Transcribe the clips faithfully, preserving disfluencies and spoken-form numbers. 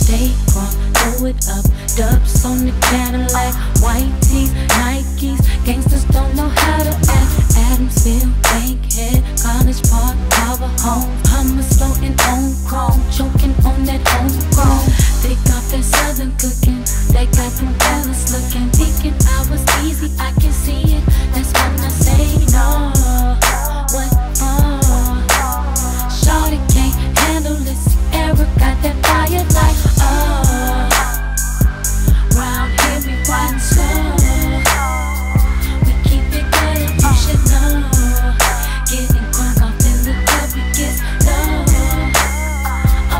stay crunk, throw it up. Dubs on the Cadillac, white tees, Nikes. Gangsters don't know how to act. Adamsville, Bankhead, College Park, Power Home. Hummus floating on chrome, choking on that homegrown. They got that southern cooking, they got them fellas looking. Thinking I was easy, I can see it. That's when I say no. What for? Shorty can't handle this. Eric got that fire like oh. Round here we riding slow. We keep it good and you should know. Getting crunk off in the club, we get low. Oh,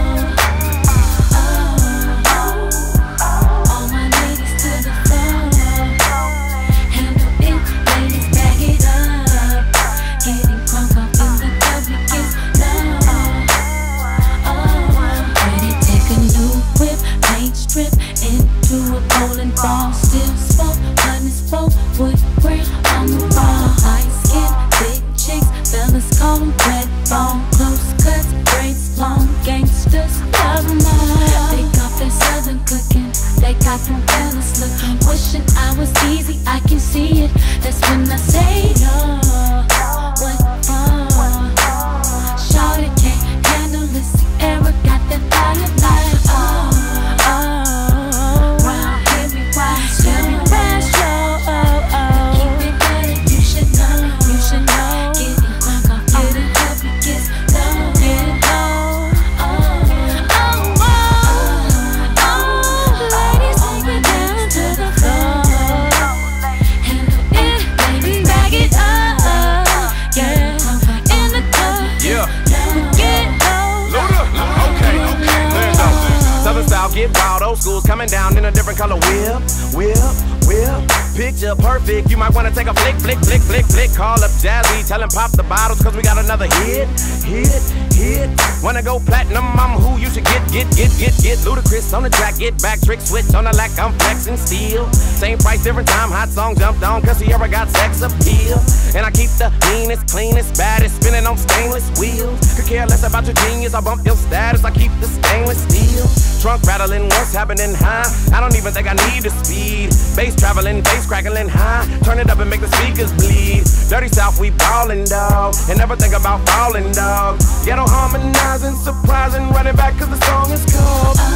oh, oh. All my ladies to the floor. Handle it, ladies, bag it up. Getting crunk off in the club, we get low. Oh, ready, take a new whip, paint strip into a bowling ball. Still smoke, honey smoke, wood grain on the wall. Light skin, big chicks, fellas call them red bone. Close cuts, braids, long gangsters, love them all. They got that southern cooking, they got them fellas looking. Wishing I was easy, I can see it. That's when I say no. What for? Shorty can't handle this. Eric got that fire like oh, oh. Round here we ride slow. We ride slow, oh, oh. Keep it good and you should know. You should know. Getting crunk off, getting up, we get low. Get low, oh, oh, oh, oh. Ladies, take it down to the floor. Handle it, baby, bag it up, yeah. In the club, Yeah. we get low. Load up. Okay, okay. Let's go. Southern style, get wild. Old school's coming down in a different color. Whip, whip, whip. Picture perfect. You might wanna take a flick, flick, flick, flick, flick. Call up Jazzy, tell him pop the bottles, cause we got another hit, hit, hit. Wanna go platinum? I'm who you should get, get, get, get, get. Ludacris on the track, get back, trick switch on the lack. I'm flexing steel. Same price, different time. Hot song jumped on, cause he ever got sex appeal. And I keep the meanest, cleanest, baddest, spinning on stainless wheels. Could care less about your genius, I bump your status. I keep the stainless steel. Trunk rattling, what's happening high? I don't even think I need the speed. Bass traveling, bass crackling high. Turn it up and make the speakers bleed. Dirty South, we ballin', dog. And never think about falling, dog. Ghetto harmonizing, surprising, running back cause the song is called